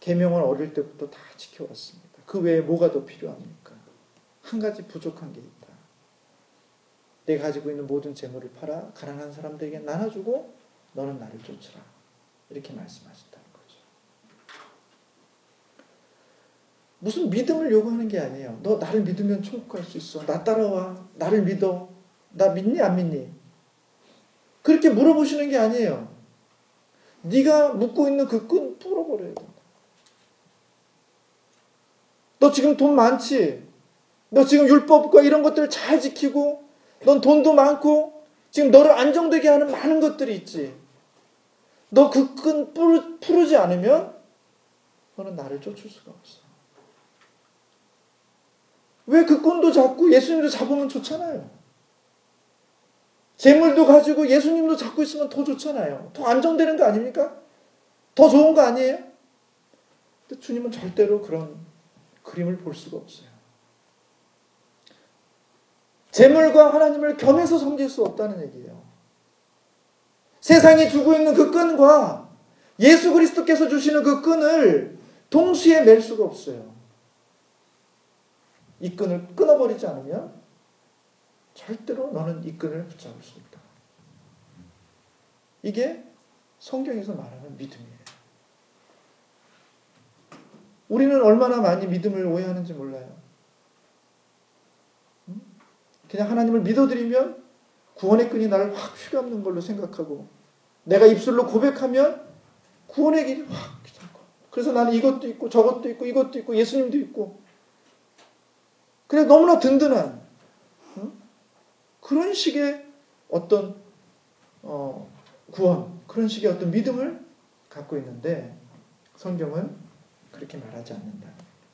계명을 어릴 때부터 다 지켜왔습니다. 그 외에 뭐가 더 필요합니까? 한 가지 부족한 게 있다. 내가 가지고 있는 모든 재물을 팔아 가난한 사람들에게 나눠주고 너는 나를 쫓으라. 이렇게 말씀하신다는 거죠. 무슨 믿음을 요구하는 게 아니에요. 너 나를 믿으면 천국 갈 수 있어. 나 따라와. 나를 믿어. 나 믿니 안 믿니? 그렇게 물어보시는 게 아니에요. 네가 묶고 있는 그 끈 풀어버려야 된다. 너 지금 돈 많지? 너 지금 율법과 이런 것들을 잘 지키고 넌 돈도 많고 지금 너를 안정되게 하는 많은 것들이 있지. 너 그 끈 풀지 않으면 너는 나를 쫓을 수가 없어. 왜 그 끈도 잡고 예수님도 잡으면 좋잖아요. 재물도 가지고 예수님도 잡고 있으면 더 좋잖아요. 더 안정되는 거 아닙니까? 더 좋은 거 아니에요? 근데 주님은 절대로 그런 그림을 볼 수가 없어요. 재물과 하나님을 겸해서 섬길 수 없다는 얘기예요. 세상이 주고 있는 그 끈과 예수 그리스도께서 주시는 그 끈을 동시에 맬 수가 없어요. 이 끈을 끊어버리지 않으면 절대로 너는 이 끈을 붙잡을 수 없다. 이게 성경에서 말하는 믿음이에요. 우리는 얼마나 많이 믿음을 오해하는지 몰라요. 그냥 하나님을 믿어드리면 구원의 끈이 나를 확 휘감는 걸로 생각하고 내가 입술로 고백하면 구원의 길이 확 휘잡고 그래서 나는 이것도 있고 저것도 있고 이것도 있고 예수님도 있고 그래 너무나 든든한 그런 식의 어떤 구원 그런 식의 어떤 믿음을 갖고 있는데 성경은 그렇게 말하지 않는다.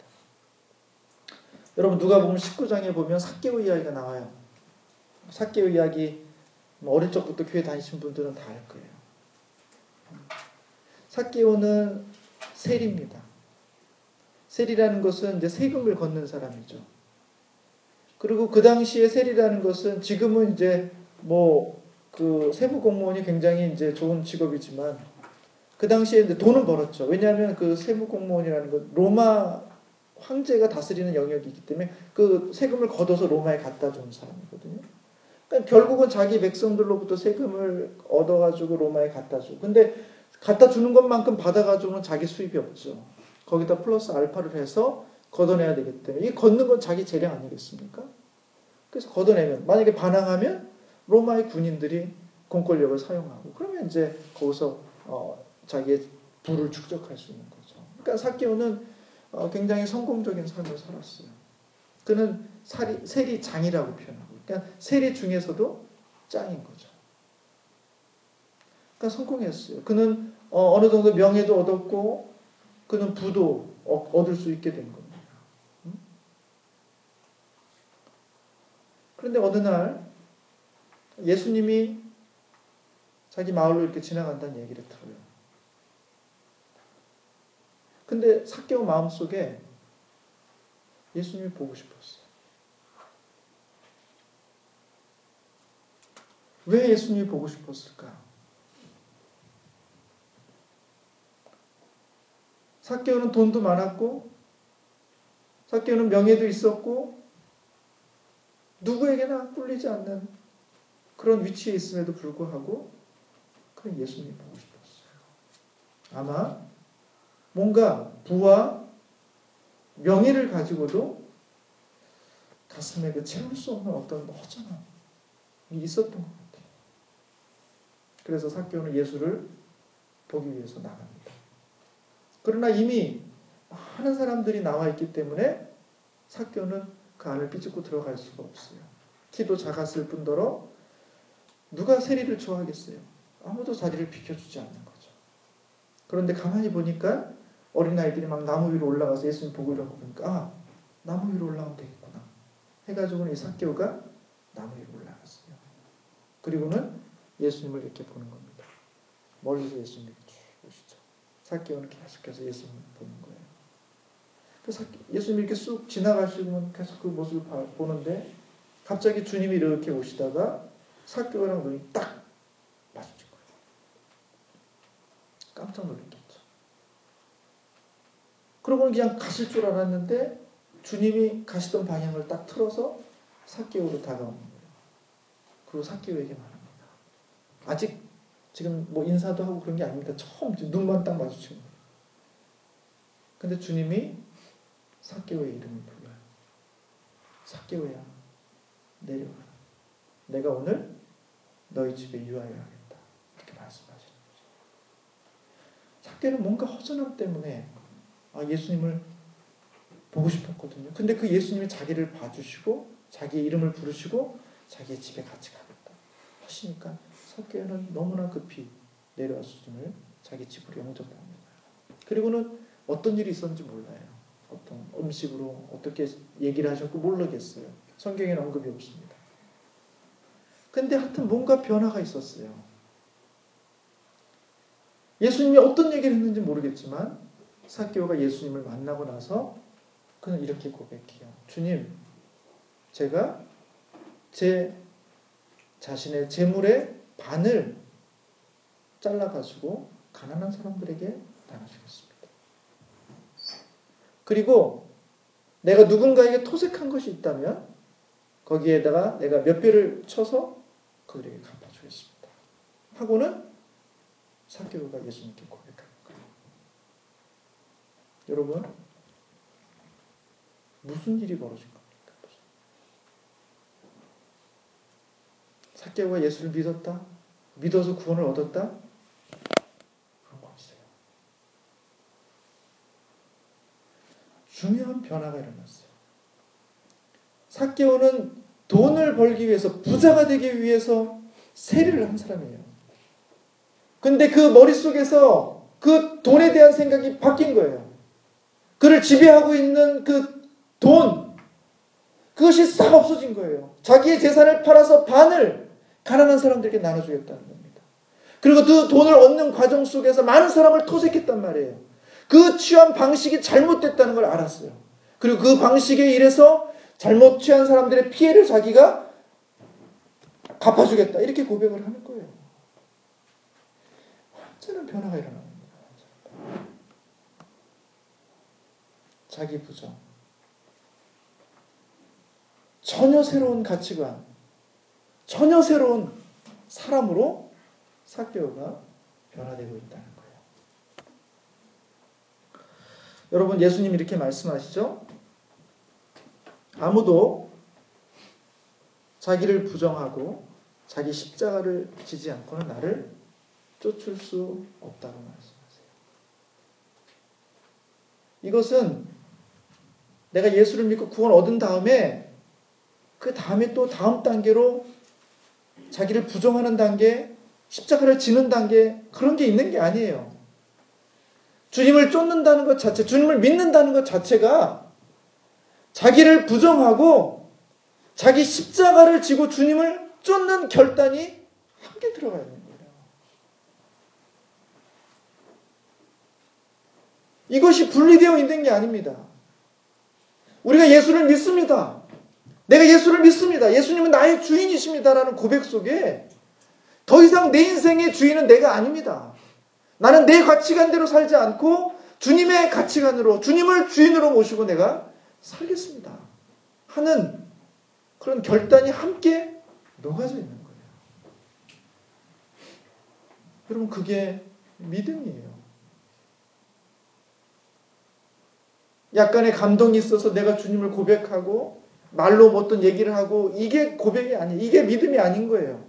여러분 누가복음 19장에 보면 삭개오 이야기가 나와요. 삭개오 이야기 어릴 적부터 교회 다니신 분들은 다 알 거예요. 삭개오는 세리입니다. 세리라는 것은 이제 세금을 걷는 사람이죠. 그리고 그 당시에 세리라는 것은 지금은 이제 그 세무 공무원이 굉장히 이제 좋은 직업이지만 그 당시에 이제 돈을 벌었죠. 왜냐하면 그 세무 공무원이라는 것 로마 황제가 다스리는 영역이기 때문에 그 세금을 걷어서 로마에 갖다 주는 사람이거든요. 그러니까 결국은 자기 백성들로부터 세금을 얻어가지고 로마에 갖다 주고 근데 갖다 주는 것만큼 받아가지고는 자기 수입이 없죠. 거기다 플러스 알파를 해서 걷어내야 되기 때문에 이 걷는 건 자기 재량 아니겠습니까? 그래서 걷어내면 만약에 반항하면 로마의 군인들이 공권력을 사용하고 그러면 이제 거기서 자기의 부를 축적할 수 있는 거죠. 그러니까 삭개오는 굉장히 성공적인 삶을 살았어요. 그는 세리장이라고 표현하고 그러니까 세리 중에서도 짱인 거죠. 그러니까 성공했어요. 그는 어느 정도 명예도 얻었고 그는 부도 얻을 수 있게 된 겁니다. 그런데 어느 날 예수님이 자기 마을로 이렇게 지나간다는 얘기를 들어요. 근데 삭개오 마음속에 예수님이 보고 싶었어요. 왜 예수님이 보고 싶었을까? 삭개오는 돈도 많았고 삭개오는 명예도 있었고 누구에게나 꿀리지 않는 그런 위치에 있음에도 불구하고 그는 예수님이 보고 싶었어요. 아마 뭔가 부와 명예를 가지고도 가슴에 그 채울 수 없는 어떤 허전함이 있었던 것 같아요. 그래서 삭개오는 예수를 보기 위해서 나갑니다. 그러나 이미 많은 사람들이 나와 있기 때문에 삭개오는 그 안을 비집고 들어갈 수가 없어요. 키도 작았을 뿐더러 누가 세리를 좋아하겠어요? 아무도 자리를 비켜주지 않는 거죠. 그런데 가만히 보니까 어린아이들이 막 나무 위로 올라가서 예수님 보고 이런 거 보니까 나무 위로 올라가면 되겠구나 해가지고는 이 삭개오가 나무 위로 올라갔어요. 그리고는 예수님을 이렇게 보는 겁니다. 멀리서 예수님이 쭉 오시죠. 삭개오는 계속해서 예수님을 보는 거예요. 예수님이 이렇게 쑥 지나가시면 계속 그 모습을 보는데 갑자기 주님이 이렇게 오시다가 삭개오랑 눈이 딱 마주친 거예요. 깜짝 놀랐겠죠. 그러고는 그냥 가실 줄 알았는데 주님이 가시던 방향을 딱 틀어서 삭개오로 다가오는 거예요. 그리고 삭개오에게 말합니다. 아직 지금 뭐 인사도 하고 그런 게 아닙니다. 처음 눈만 딱 마주친 거예요. 근데 주님이 삭개오의 이름을 불러요. 삭개오야, 내려와라. 내가 오늘 너희 집에 유하여 하겠다. 이렇게 말씀하시는 거죠. 삭개오는 뭔가 허전함 때문에 예수님을 보고 싶었거든요. 근데 그 예수님이 자기를 봐주시고 자기의 이름을 부르시고 자기의 집에 같이 가겠다 하시니까 삭개오는 너무나 급히 내려와서 주님을 자기 집으로 영접합니다. 그리고는 어떤 일이 있었는지 몰라요. 어떤 음식으로 어떻게 얘기를 하셨고 모르겠어요. 성경에는 언급이 없습니다. 근데 하여튼 뭔가 변화가 있었어요. 예수님이 어떤 얘기를 했는지 모르겠지만 삭개오가 예수님을 만나고 나서 그는 이렇게 고백해요. 주님, 제가 제 자신의 재물의 반을 잘라가지고 가난한 사람들에게 나눠주겠습니다. 그리고 내가 누군가에게 토색한 것이 있다면 거기에다가 내가 몇 배를 쳐서 그들에게 갚아주겠습니다. 하고는 삭개오가 예수님께 고백하는 거예요. 여러분, 무슨 일이 벌어진 겁니까? 삭개오가 예수를 믿었다? 믿어서 구원을 얻었다? 그런 거 없어요. 중요한 변화가 일어났어요. 삭개오는 돈을 벌기 위해서, 부자가 되기 위해서 세리를 한 사람이에요. 근데 그 머릿속에서 그 돈에 대한 생각이 바뀐 거예요. 그를 지배하고 있는 그 돈, 그것이 싹 없어진 거예요. 자기의 재산을 팔아서 반을 가난한 사람들에게 나눠주겠다는 겁니다. 그리고 그 돈을 얻는 과정 속에서 많은 사람을 토색했단 말이에요. 그 취한 방식이 잘못됐다는 걸 알았어요. 그리고 그 방식에 의해서 잘못 취한 사람들의 피해를 자기가 갚아주겠다. 이렇게 고백을 하는 거예요. 완전한 변화가 일어납니다. 자기 부정. 전혀 새로운 가치관. 전혀 새로운 사람으로 삭개오가 변화되고 있다는 거예요. 여러분, 예수님 이렇게 말씀하시죠? 아무도 자기를 부정하고 자기 십자가를 지지 않고는 나를 쫓을 수 없다고 말씀하세요. 이것은 내가 예수를 믿고 구원 얻은 다음에 그 다음에 또 다음 단계로 자기를 부정하는 단계, 십자가를 지는 단계, 그런 게 있는 게 아니에요. 주님을 쫓는다는 것 자체, 주님을 믿는다는 것 자체가 자기를 부정하고 자기 십자가를 지고 주님을 쫓는 결단이 함께 들어가 있는 거예요. 이것이 분리되어 있는 게 아닙니다. 우리가 예수를 믿습니다. 내가 예수를 믿습니다. 예수님은 나의 주인이십니다라는 고백 속에 더 이상 내 인생의 주인은 내가 아닙니다. 나는 내 가치관대로 살지 않고 주님의 가치관으로, 주님을 주인으로 모시고 내가 살겠습니다 하는 그런 결단이 함께 녹아져 있는 거예요. 여러분, 그게 믿음이에요. 약간의 감동이 있어서 내가 주님을 고백하고 말로 어떤 얘기를 하고, 이게 고백이 아니에요. 이게 믿음이 아닌 거예요.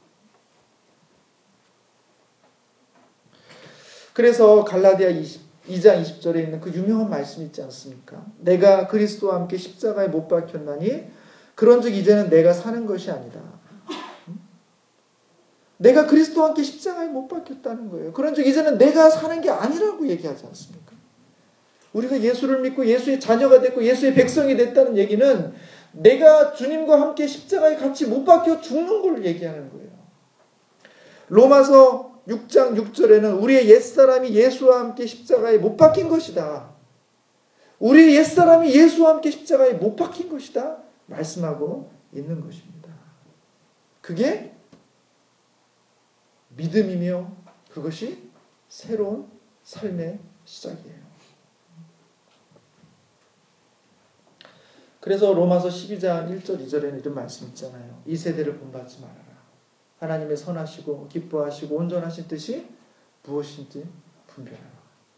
그래서 갈라디아 2장 20절에 있는 그 유명한 말씀 있지 않습니까? 내가 그리스도와 함께 십자가에 못 박혔나니 그런즉 이제는 내가 사는 것이 아니다. 내가 그리스도와 함께 십자가에 못 박혔다는 거예요. 그런즉 이제는 내가 사는 게 아니라고 얘기하지 않습니까? 우리가 예수를 믿고 예수의 자녀가 됐고 예수의 백성이 됐다는 얘기는 내가 주님과 함께 십자가에 같이 못 박혀 죽는 걸 얘기하는 거예요. 로마서 6장 6절에는 우리의 옛사람이 예수와 함께 십자가에 못 박힌 것이다. 우리의 옛사람이 예수와 함께 십자가에 못 박힌 것이다. 말씀하고 있는 것입니다. 그게 믿음이며 그것이 새로운 삶의 시작이에요. 그래서 로마서 12장 1절 2절에는 이런 말씀 있잖아요. 이 세대를 본받지 말아라. 하나님의 선하시고 기뻐하시고 온전하신 뜻이 무엇인지 분별하라.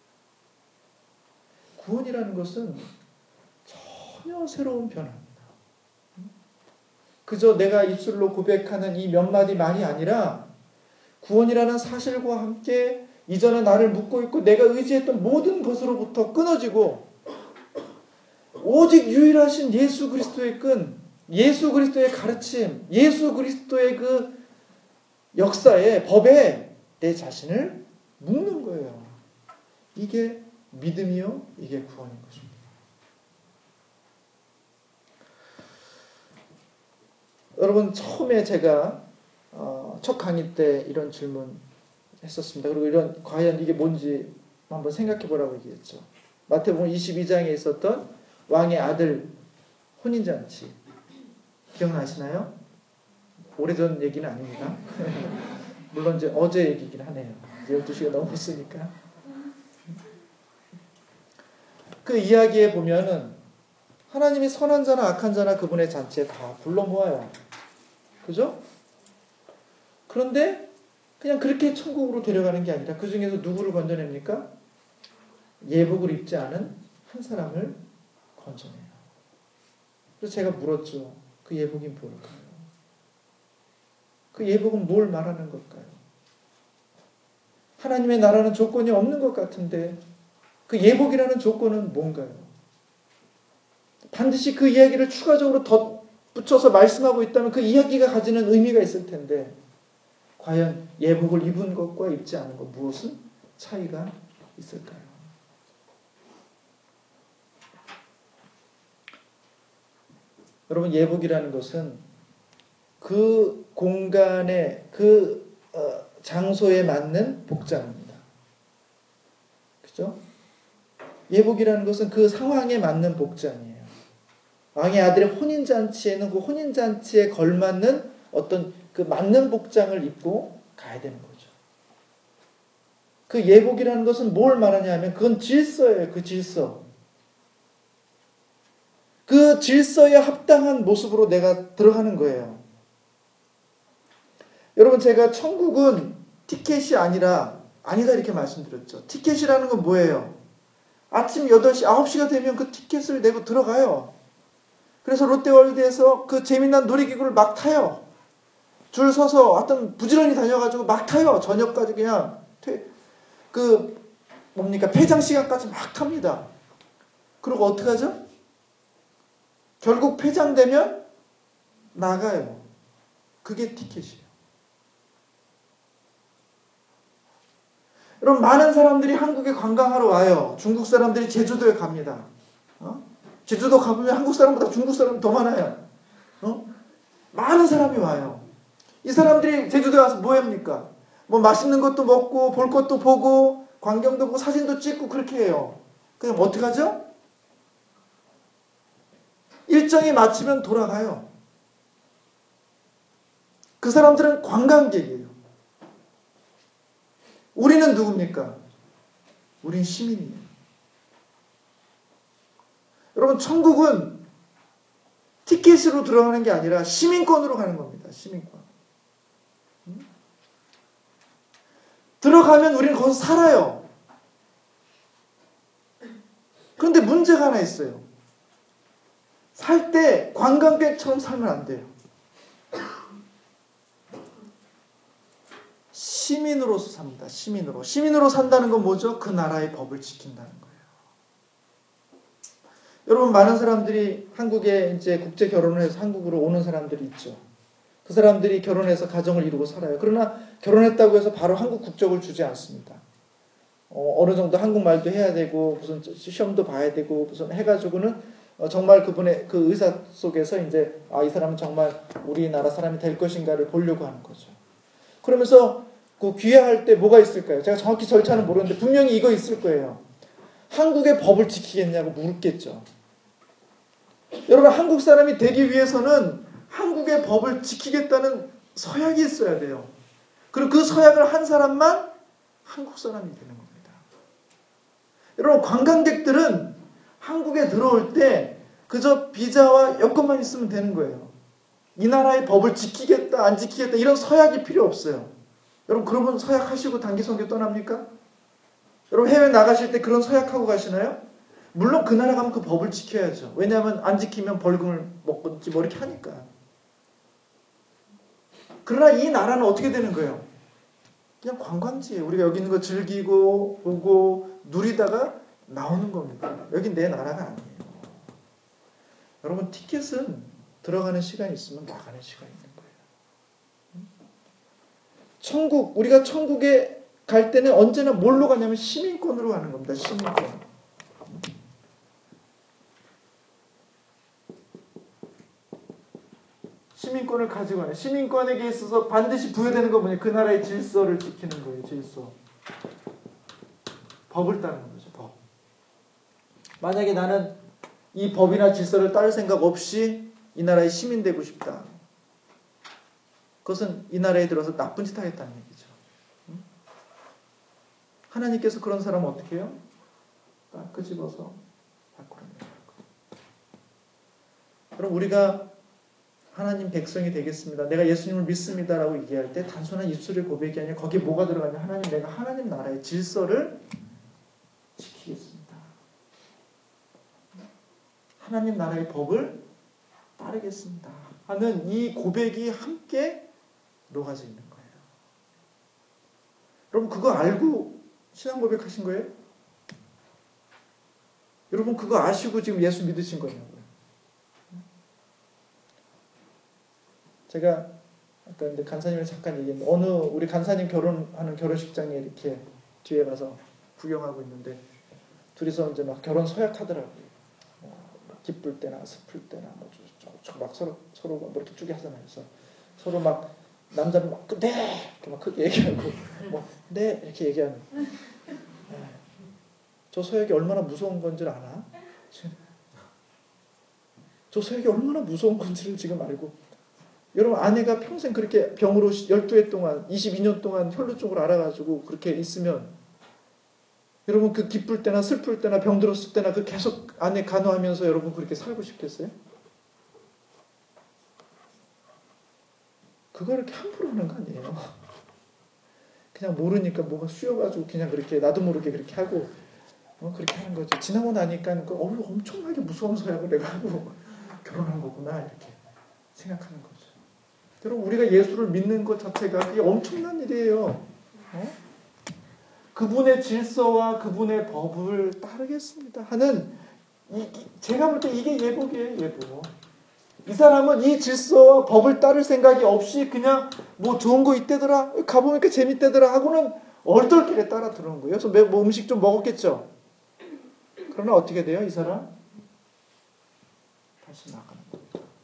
구원이라는 것은 전혀 새로운 변화입니다. 그저 내가 입술로 고백하는 이 몇 마디 말이 아니라 구원이라는 사실과 함께 이전에 나를 묶고 있고 내가 의지했던 모든 것으로부터 끊어지고 오직 유일하신 예수 그리스도의 끈, 예수 그리스도의 가르침, 예수 그리스도의 그 역사에, 법에 내 자신을 묶는 거예요. 이게 믿음이요, 이게 구원인 것입니다. 여러분, 처음에 제가 첫 강의 때 이런 질문 했었습니다. 그리고 과연 이게 뭔지 한번 생각해 보라고 얘기했죠. 마태복음 22장에 있었던 왕의 아들 혼인잔치. 기억나시나요? 오래전 얘기는 아닙니다. 물론 이제 어제 얘기긴 하네요. 12시가 넘었으니까. 그 이야기에 보면은 하나님이 선한 자나 악한 자나 그분의 잔치에 다 불러 모아요. 그죠? 그런데 그냥 그렇게 천국으로 데려가는 게 아니라 그 중에서 누구를 건져냅니까? 예복을 입지 않은 한 사람을 건져내요. 그래서 제가 물었죠. 그 예복이 뭘까요? 그 예복은 뭘 말하는 걸까요? 하나님의 나라는 조건이 없는 것 같은데 그 예복이라는 조건은 뭔가요? 반드시 그 이야기를 추가적으로 덧붙여서 말씀하고 있다면 그 이야기가 가지는 의미가 있을 텐데 과연 예복을 입은 것과 입지 않은 것 무엇은 차이가 있을까요? 여러분, 예복이라는 것은 그 공간에 그 장소에 맞는 복장입니다. 그죠? 예복이라는 것은 그 상황에 맞는 복장이에요. 왕의 아들의 혼인잔치에는 그 혼인잔치에 걸맞는 어떤 그 맞는 복장을 입고 가야 되는 거죠. 그 예복이라는 것은 뭘 말하냐 하면 그건 질서예요. 그 질서. 그 질서에 합당한 모습으로 내가 들어가는 거예요. 여러분, 제가 천국은 티켓이 아니다 이렇게 말씀드렸죠. 티켓이라는 건 뭐예요? 아침 8시, 9시가 되면 그 티켓을 내고 들어가요. 그래서 롯데월드에서 그 재미난 놀이기구를 막 타요. 줄 서서 하여튼 부지런히 다녀가지고 막 타요. 저녁까지 그냥 폐장 시간까지 막 탑니다. 그리고 어떻게 하죠? 결국 폐장되면 나가요. 그게 티켓이에요. 여러분, 많은 사람들이 한국에 관광하러 와요. 중국 사람들이 제주도에 갑니다. 제주도 가보면 한국 사람보다 중국 사람이 더 많아요. 많은 사람이 와요. 이 사람들이 제주도에 와서 뭐 합니까? 뭐 맛있는 것도 먹고 볼 것도 보고 광경도 보고 사진도 찍고 그렇게 해요. 그럼 어떻게 하죠? 일정이 마치면 돌아가요. 그 사람들은 관광객이에요. 우리는 누굽니까? 우린 시민이에요. 여러분, 천국은 티켓으로 들어가는 게 아니라 시민권으로 가는 겁니다. 시민권. 들어가면 우리는 거기서 살아요. 그런데 문제가 하나 있어요. 살 때 관광객처럼 살면 안 돼요. 시민으로서 삽니다. 시민으로. 시민으로 산다는 건 뭐죠? 그 나라의 법을 지킨다는 거예요. 여러분, 많은 사람들이 한국에 이제 국제 결혼을 해서 한국으로 오는 사람들이 있죠. 그 사람들이 결혼해서 가정을 이루고 살아요. 그러나 결혼했다고 해서 바로 한국 국적을 주지 않습니다. 어느 정도 한국말도 해야 되고 무슨 시험도 봐야 되고 무슨 해가지고는 정말 그분의 그 의사 속에서 이제 이 사람은 정말 우리나라 사람이 될 것인가를 보려고 하는 거죠. 그러면서 그 귀화할 때 뭐가 있을까요? 제가 정확히 절차는 모르는데 분명히 이거 있을 거예요. 한국의 법을 지키겠냐고 물겠죠. 여러분, 한국 사람이 되기 위해서는 한국의 법을 지키겠다는 서약이 있어야 돼요. 그리고 그 서약을 한 사람만 한국 사람이 되는 겁니다. 여러분, 관광객들은 한국에 들어올 때 그저 비자와 여권만 있으면 되는 거예요. 이 나라의 법을 지키겠다 안 지키겠다 이런 서약이 필요 없어요. 여러분 그러면 서약하시고 단기 선교 떠납니까? 여러분 해외 나가실 때 그런 서약하고 가시나요? 물론 그 나라 가면 그 법을 지켜야죠. 왜냐하면 안 지키면 벌금을 먹든지 뭐 이렇게 하니까. 그러나 이 나라는 어떻게 되는 거예요? 그냥 관광지예요. 우리가 여기 있는 거 즐기고 보고 누리다가 나오는 겁니다. 여긴 내 나라가 아니에요. 여러분 티켓은 들어가는 시간이 있으면 나가는 시간이 있는 거예요. 천국, 우리가 천국에 갈 때는 언제나 뭘로 가냐면 시민권으로 가는 겁니다. 시민권. 시민권을 가지고 가는. 시민권에게 있어서 반드시 부여되는 건 뭐냐? 그 나라의 질서를 지키는 거예요. 질서. 법을 따르는 거죠. 법. 만약에 나는 이 법이나 질서를 따를 생각 없이 이 나라의 시민 되고 싶다. 그것은 이 나라에 들어서 나쁜 짓 하겠다는 얘기죠. 하나님께서 그런 사람은 어떻게 해요? 딱 끄집어서 밖으로 내는 거예요. 그럼 우리가 하나님 백성이 되겠습니다. 내가 예수님을 믿습니다라고 얘기할 때 단순한 입술의 고백이 아니라 거기에 뭐가 들어가냐? 하나님, 내가 하나님 나라의 질서를 지키겠습니다. 하나님 나라의 법을 따르겠습니다. 하는 이 고백이 함께 녹아져 있는 거예요. 여러분 그거 알고 신앙 고백하신 거예요? 여러분 그거 아시고 지금 예수 믿으신 거냐고요? 제가 아까 이제 간사님을 잠깐 얘기했는데 어느 우리 간사님 결혼하는 결혼식장에 이렇게 뒤에 가서 구경하고 있는데 둘이서 이제 막 결혼 서약하더라고요. 기쁠 때나 슬플 때나 막 서로 뭐 이렇게 쭉 하잖아요. 그래서 서로 막 남자는 막 네 이렇게 막 크게 얘기하고 뭐 네 이렇게 얘기하는. 저 서약이 얼마나 무서운 건지를 아나? 저 서약이 얼마나 무서운 건지를 지금 알고. 여러분 아내가 평생 그렇게 병으로 12해 동안 22년 동안 혈루증으로 앓아가지고 그렇게 있으면 여러분 그 기쁠 때나 슬플 때나 병 들었을 때나 그 계속 아내 간호하면서 여러분 그렇게 살고 싶겠어요? 그거 이렇게 함부로 하는 거 아니에요. 그냥 모르니까 뭐가 쑤여가지고 그냥 그렇게 나도 모르게 그렇게 하고 그렇게 하는 거죠. 지나고 나니까 엄청나게 무서운 서약을 내가 하고 결혼한 거구나 이렇게 생각하는 거죠. 여러분 우리가 예수를 믿는 것 자체가 그게 엄청난 일이에요. 그분의 질서와 그분의 법을 따르겠습니다 하는 제가 볼 때 이게 예복이에요. 예복. 이 사람은 이 질서와 법을 따를 생각이 없이 그냥 뭐 좋은 거 있대더라 가보니까 재밌대더라 하고는 얼떨결에 따라 들어온 거예요. 그래서 뭐 음식 좀 먹었겠죠. 그러나 어떻게 돼요? 이 사람 다시 나가는 거예요.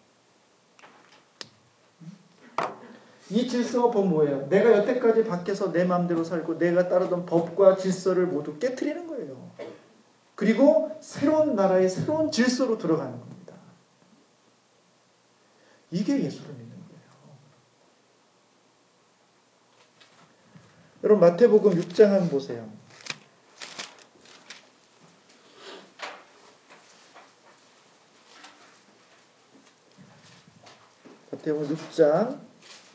이 질서가 법 뭐예요? 내가 여태까지 밖에서 내 마음대로 살고 내가 따르던 법과 질서를 모두 깨트리는 거예요. 그리고 새로운 나라의 새로운 질서로 들어가는 겁니다. 이게 예수를 믿는 거예요. 여러분 마태복음 6장 한번 보세요. 마태복음 6장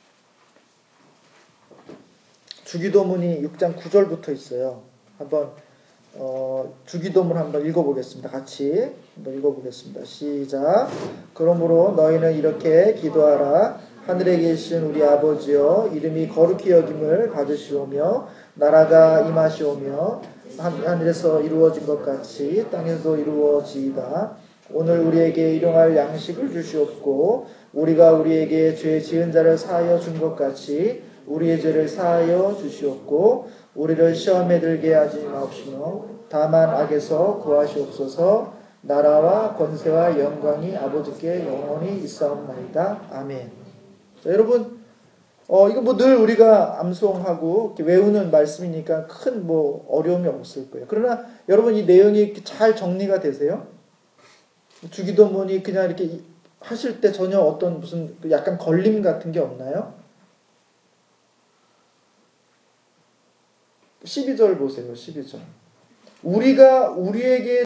주기도문이 6장 9절부터 있어요. 한번 주기도문 한번 읽어보겠습니다. 같이 한번 읽어보겠습니다. 시작. 그러므로 너희는 이렇게 기도하라. 하늘에 계신 우리 아버지여 이름이 거룩히 여김을 받으시오며 나라가 임하시오며 하늘에서 이루어진 것 같이 땅에서도 이루어지이다. 오늘 우리에게 일용할 양식을 주시옵고 우리가 우리에게 죄 지은 자를 사하여 준 것 같이 우리의 죄를 사하여 주시옵고 우리를 시험에 들게 하지 마옵시며 다만 악에서 구하시옵소서. 나라와 권세와 영광이 아버지께 영원히 있사옵나이다. 아멘. 자, 여러분 이거 뭐 늘 우리가 암송하고 외우는 말씀이니까 큰 뭐 어려움이 없을 거예요. 그러나 여러분 이 내용이 잘 정리가 되세요? 주기도문이 그냥 이렇게 하실 때 전혀 어떤 무슨 약간 걸림 같은 게 없나요? 12절 보세요. 12절. 우리가 우리에게